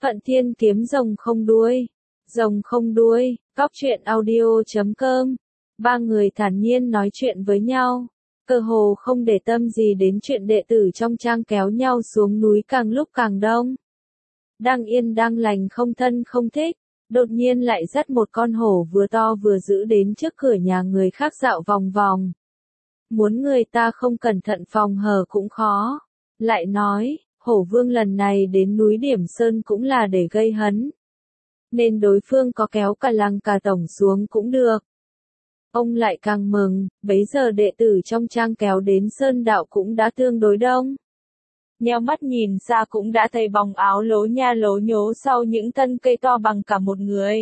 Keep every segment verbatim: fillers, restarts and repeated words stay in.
Phận Thiên kiếm rồng không đuôi. Rồng không đuôi, cóc truyện audio chấm com. Ba người thản nhiên nói chuyện với nhau, cơ hồ không để tâm gì đến chuyện đệ tử trong trang kéo nhau xuống núi càng lúc càng đông. Đang yên đang lành không thân không thích, đột nhiên lại dắt một con hổ vừa to vừa dữ đến trước cửa nhà người khác dạo vòng vòng. Muốn người ta không cẩn thận phòng hờ cũng khó. Lại nói, hổ vương lần này đến núi Điểm Sơn cũng là để gây hấn, nên đối phương có kéo cả lăng cả tổng xuống cũng được. Ông lại càng mừng, bấy giờ đệ tử trong trang kéo đến Sơn Đạo cũng đã tương đối đông. Nheo mắt nhìn xa cũng đã thấy bóng áo lố nha lố nhố sau những thân cây to bằng cả một người.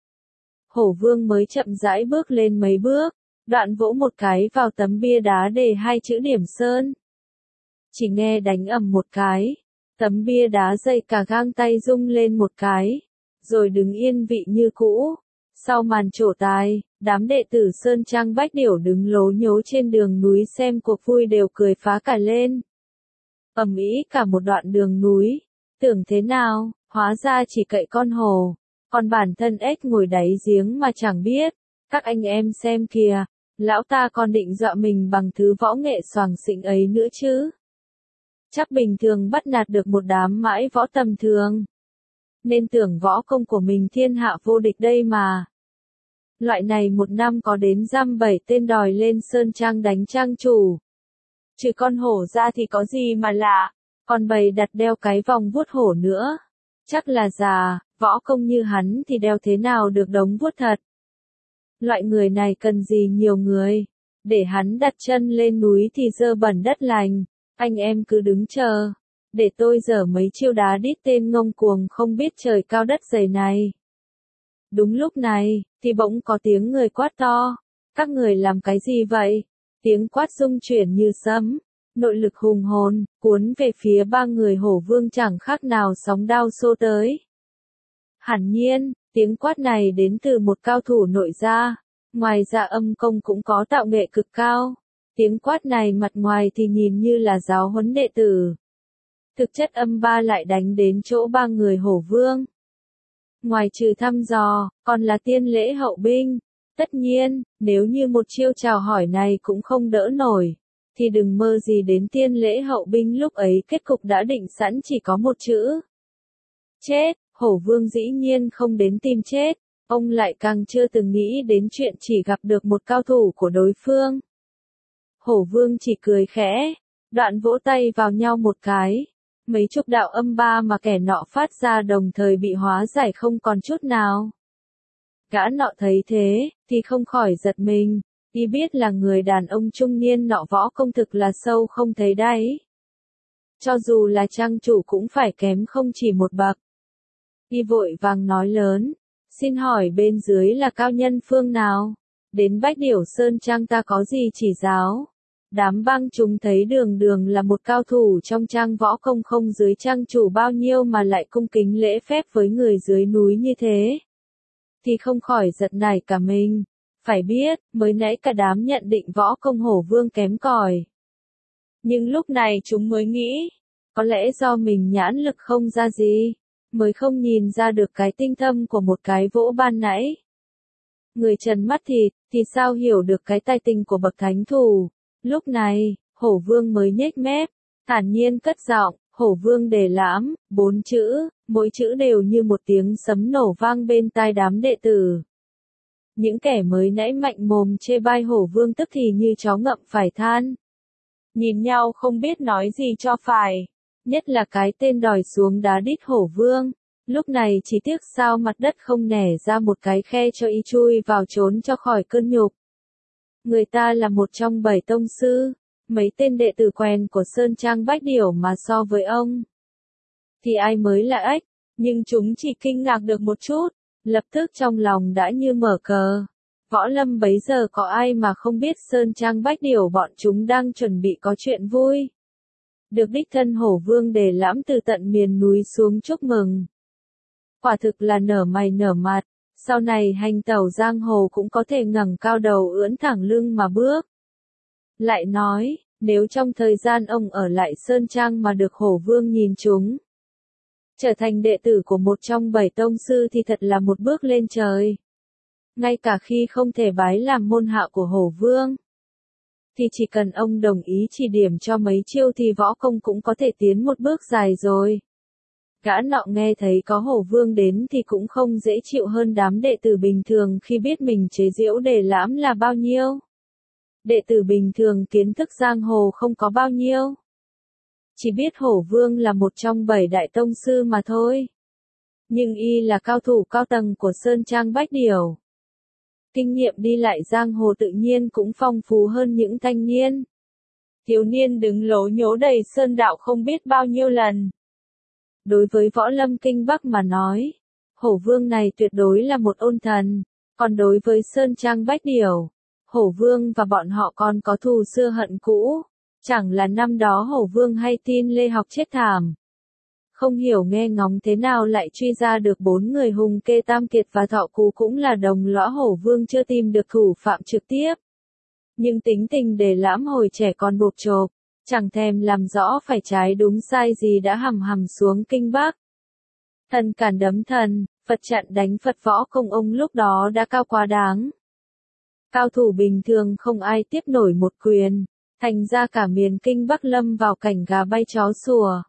Hổ vương mới chậm rãi bước lên mấy bước, đoạn vỗ một cái vào tấm bia đá đề hai chữ Điểm Sơn. Chỉ nghe đánh ầm một cái, tấm bia đá dây cả gang tay rung lên một cái, rồi đứng yên vị như cũ. Sau màn trổ tài, đám đệ tử Sơn Trang Bách Điểu đứng lố nhố trên đường núi xem cuộc vui đều cười phá cả lên. Ầm ĩ cả một đoạn đường núi, tưởng thế nào, hóa ra chỉ cậy con hổ, còn bản thân ếch ngồi đáy giếng mà chẳng biết. Các anh em xem kìa, lão ta còn định dọa mình bằng thứ võ nghệ xoàng xịn ấy nữa chứ. Chắc bình thường bắt nạt được một đám mãi võ tầm thường, nên tưởng võ công của mình thiên hạ vô địch đây mà. Loại này một năm có đến dăm bảy tên đòi lên Sơn Trang đánh trang chủ. Trừ con hổ ra thì có gì mà lạ, còn bầy đặt đeo cái vòng vuốt hổ nữa. Chắc là già, võ công như hắn thì đeo thế nào được đống vuốt thật. Loại người này cần gì nhiều người, để hắn đặt chân lên núi thì dơ bẩn đất lành. Anh em cứ đứng chờ, để tôi giở mấy chiêu đá đít tên ngông cuồng không biết trời cao đất dày này. Đúng lúc này, thì bỗng có tiếng người quát to. Các người làm cái gì vậy? Tiếng quát rung chuyển như sấm, nội lực hùng hồn, cuốn về phía ba người hổ vương chẳng khác nào sóng đao xô tới. Hẳn nhiên, tiếng quát này đến từ một cao thủ nội gia, ngoài ra âm công cũng có tạo nghệ cực cao. Tiếng quát này mặt ngoài thì nhìn như là giáo huấn đệ tử, thực chất âm ba lại đánh đến chỗ ba người hổ vương. Ngoài trừ thăm dò, còn là tiên lễ hậu binh. Tất nhiên, nếu như một chiêu chào hỏi này cũng không đỡ nổi, thì đừng mơ gì đến tiên lễ hậu binh, lúc ấy kết cục đã định sẵn chỉ có một chữ. Chết. Hổ vương dĩ nhiên không đến tìm chết, ông lại càng chưa từng nghĩ đến chuyện chỉ gặp được một cao thủ của đối phương. Hổ vương chỉ cười khẽ, đoạn vỗ tay vào nhau một cái. Mấy chục đạo âm ba mà kẻ nọ phát ra đồng thời bị hóa giải không còn chút nào. Gã nọ thấy thế, thì không khỏi giật mình, y biết là người đàn ông trung niên nọ võ công thực là sâu không thấy đáy. Cho dù là trang chủ cũng phải kém không chỉ một bậc. Y vội vàng nói lớn, xin hỏi bên dưới là cao nhân phương nào? Đến Bách Điểu Sơn Trang ta có gì chỉ giáo? Đám bang chúng thấy đường đường là một cao thủ trong trang võ công không dưới trang chủ bao nhiêu mà lại cung kính lễ phép với người dưới núi như thế, thì không khỏi giật nảy cả mình. Phải biết, mới nãy cả đám nhận định võ công hổ vương kém cỏi. Nhưng lúc này chúng mới nghĩ, có lẽ do mình nhãn lực không ra gì, mới không nhìn ra được cái tinh thâm của một cái vỗ ban nãy. Người trần mắt thịt, thì sao hiểu được cái tài tình của bậc thánh thủ. Lúc này, hổ vương mới nhếch mép, thản nhiên cất giọng, hổ vương đề lãm, bốn chữ, mỗi chữ đều như một tiếng sấm nổ vang bên tai đám đệ tử. Những kẻ mới nãy mạnh mồm chê bai hổ vương tức thì như chó ngậm phải than. Nhìn nhau không biết nói gì cho phải. Nhất là cái tên đòi xuống đá đít hổ vương. Lúc này chỉ tiếc sao mặt đất không nẻ ra một cái khe cho y chui vào trốn cho khỏi cơn nhục. Người ta là một trong bảy tông sư, mấy tên đệ tử quen của Sơn Trang Bách Điểu mà so với ông, thì ai mới là ếch, nhưng chúng chỉ kinh ngạc được một chút, lập tức trong lòng đã như mở cờ. Võ lâm bấy giờ có ai mà không biết Sơn Trang Bách Điểu bọn chúng đang chuẩn bị có chuyện vui. Được đích thân hổ vương đề lãm từ tận miền núi xuống chúc mừng. Quả thực là nở mày nở mặt. Sau này hành tẩu giang hồ cũng có thể ngẩng cao đầu ưỡn thẳng lưng mà bước. Lại nói, nếu trong thời gian ông ở lại Sơn Trang mà được hổ vương nhìn chúng, Trở thành đệ tử của một trong bảy tông sư thì thật là một bước lên trời. Ngay cả khi không thể bái làm môn hạ của Hổ Vương, thì chỉ cần ông đồng ý chỉ điểm cho mấy chiêu thì võ công cũng có thể tiến một bước dài rồi. Gã nọ nghe thấy có Hổ Vương đến thì cũng không dễ chịu hơn đám đệ tử bình thường khi biết mình chế giễu Đề Lãm là bao nhiêu. Đệ tử bình thường kiến thức giang hồ không có bao nhiêu. Chỉ biết Hổ Vương là một trong bảy đại tông sư mà thôi. Nhưng y là cao thủ cao tầng của Sơn Trang Bách Điểu. Kinh nghiệm đi lại giang hồ tự nhiên cũng phong phú hơn những thanh niên. Thiếu niên đứng lố nhố đầy sơn đạo không biết bao nhiêu lần. Đối với võ lâm kinh Bắc mà nói, Hổ Vương này tuyệt đối là một ôn thần. Còn đối với Sơn Trang Bách Điểu, Hổ Vương và bọn họ còn có thù xưa hận cũ. Chẳng là năm đó Hổ Vương hay tin Lê Học chết thảm. Không hiểu nghe ngóng thế nào lại truy ra được bốn người Hùng Kê Tam Kiệt và Thọ Cú cũng là đồng lõa. Hổ Vương chưa tìm được thủ phạm trực tiếp. Nhưng tính tình Đề Lãm hồi trẻ còn bộp chộp, chẳng thèm làm rõ phải trái đúng sai gì đã hầm hầm xuống kinh Bắc. Thần cản đấm thần, Phật chặn đánh Phật, võ công ông lúc đó đã cao quá đáng. Cao thủ bình thường không ai tiếp nổi một quyền, thành ra cả miền kinh Bắc lâm vào cảnh gà bay chó sủa.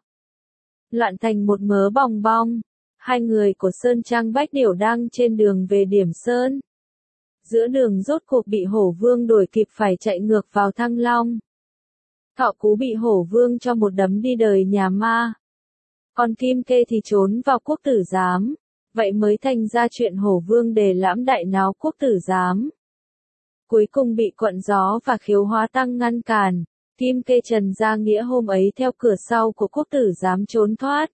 Loạn thành một mớ bòng bong. Hai người của Sơn Trang Bách Điểu đang trên đường về Điểm Sơn. Giữa đường rốt cuộc bị Hổ Vương đuổi kịp phải chạy ngược vào Thăng Long. Thọ Cú bị Hổ Vương cho một đấm đi đời nhà ma. Còn Kim Kê thì trốn vào Quốc Tử Giám. Vậy mới thành ra chuyện Hổ Vương Đề Lãm đại náo Quốc Tử Giám. Cuối cùng bị Quận Gió và Khiếu Hóa Tăng ngăn cản. Kim Kê Trần Gia Nghĩa hôm ấy theo cửa sau của Quốc Tử Giám trốn thoát.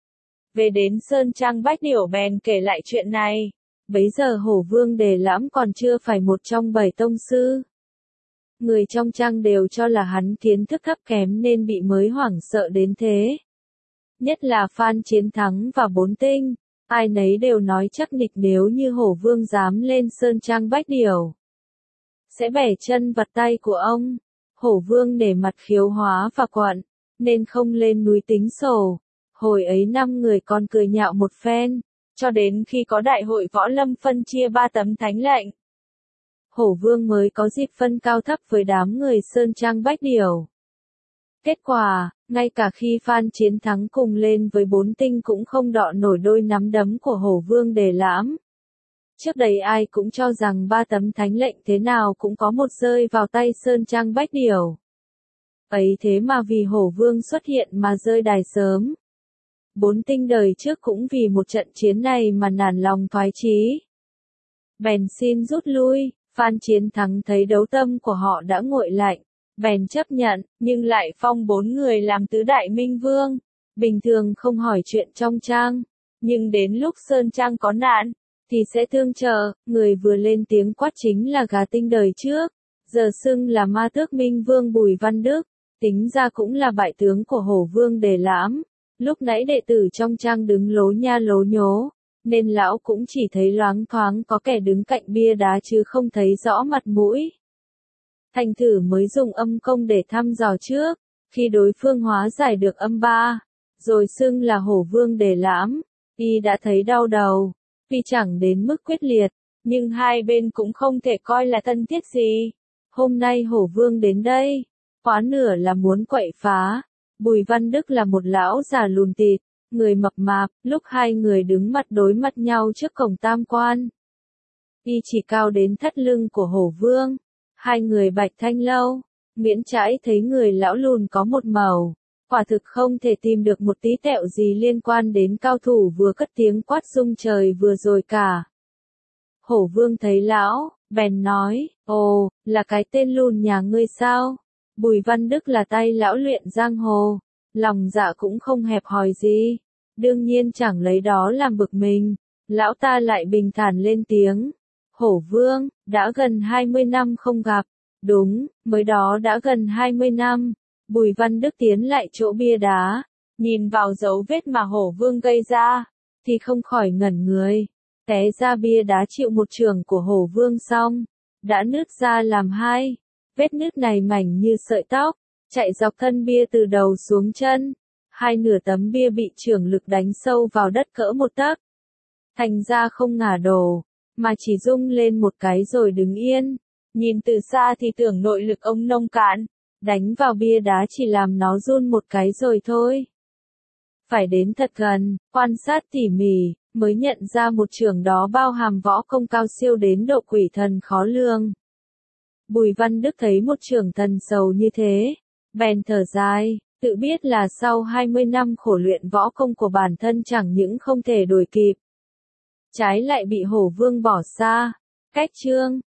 Về đến Sơn Trang Bách Điểu bèn kể lại chuyện này. Bấy giờ Hổ Vương Đề Lãm còn chưa phải một trong bảy tông sư. Người trong trang đều cho là hắn kiến thức thấp kém nên bị mới hoảng sợ đến thế. Nhất là Phan Chiến Thắng và Bốn Tinh, ai nấy đều nói chắc nịch nếu như Hổ Vương dám lên Sơn Trang Bách Điểu, sẽ bẻ chân vặt tay của ông. Hổ Vương nể mặt Khiếu Hóa và Quận, nên không lên núi tính sổ. Hồi ấy năm người còn cười nhạo một phen, cho đến khi có đại hội võ lâm phân chia ba tấm thánh lệnh. Hổ Vương mới có dịp phân cao thấp với đám người Sơn Trang Bách Điểu. Kết quả, ngay cả khi Phan Chiến Thắng cùng lên với Bốn Tinh cũng không đọ nổi đôi nắm đấm của Hổ Vương Đề Lãm. Trước đây ai cũng cho rằng ba tấm thánh lệnh thế nào cũng có một rơi vào tay Sơn Trang Bách Điểu. Ấy thế mà vì Hổ Vương xuất hiện mà rơi đài sớm. Bốn Tinh đời trước cũng vì một trận chiến này mà nản lòng thoái chí. Bèn xin rút lui. Phan Chiến Thắng thấy đấu tâm của họ đã nguội lạnh, bèn chấp nhận, nhưng lại phong bốn người làm tứ đại minh vương. Bình thường không hỏi chuyện trong trang, nhưng đến lúc Sơn Trang có nạn, thì sẽ thương chờ. Người vừa lên tiếng quát chính là Gà Tinh đời trước, giờ xưng là Ma Tước Minh Vương Bùi Văn Đức, tính ra cũng là bại tướng của Hổ Vương Đề Lãm. Lúc nãy đệ tử trong trang đứng lố nha lố nhố, nên lão cũng chỉ thấy loáng thoáng có kẻ đứng cạnh bia đá chứ không thấy rõ mặt mũi. Thành thử mới dùng âm công để thăm dò trước, khi đối phương hóa giải được âm ba, rồi xưng là Hổ Vương Đề Lãm, y đã thấy đau đầu, vì chẳng đến mức quyết liệt, nhưng hai bên cũng không thể coi là thân thiết gì. Hôm nay Hổ Vương đến đây, quá nửa là muốn quậy phá. Bùi Văn Đức là một lão già lùn tịt, người mập mạp. Lúc hai người đứng mặt đối mặt nhau trước cổng Tam Quan, y chỉ cao đến thắt lưng của Hổ Vương. Hai người bạch thanh lâu, miễn trãi thấy người lão lùn có một màu, quả thực không thể tìm được một tí tẹo gì liên quan đến cao thủ vừa cất tiếng quát rung trời vừa rồi cả. Hổ Vương thấy lão, bèn nói, ồ, là cái tên lùn nhà ngươi sao? Bùi Văn Đức là tay lão luyện giang hồ, lòng dạ cũng không hẹp hòi gì, đương nhiên chẳng lấy đó làm bực mình. Lão ta lại bình thản lên tiếng, Hổ Vương, đã gần hai mươi năm không gặp. Đúng, mới đó đã gần hai mươi năm. Bùi Văn Đức tiến lại chỗ bia đá, nhìn vào dấu vết mà Hổ Vương gây ra, thì không khỏi ngẩn người. Té ra bia đá chịu một chưởng của Hổ Vương xong, đã nứt ra làm hai. Vết nứt này mảnh như sợi tóc, chạy dọc thân bia từ đầu xuống chân. hai nửa tấm bia bị chưởng lực đánh sâu vào đất cỡ một tấc. Thành ra không ngả đổ, mà chỉ rung lên một cái rồi đứng yên. Nhìn từ xa thì tưởng nội lực ông nông cạn, đánh vào bia đá chỉ làm nó run một cái rồi thôi. Phải đến thật gần, quan sát tỉ mỉ, mới nhận ra một chưởng đó bao hàm võ công cao siêu đến độ quỷ thần khó lường. Bùi Văn Đức thấy một chưởng thần sầu như thế, bèn thở dài, tự biết là sau hai mươi năm khổ luyện võ công của bản thân chẳng những không thể đuổi kịp, trái lại bị Hổ Vương bỏ xa. Cách chương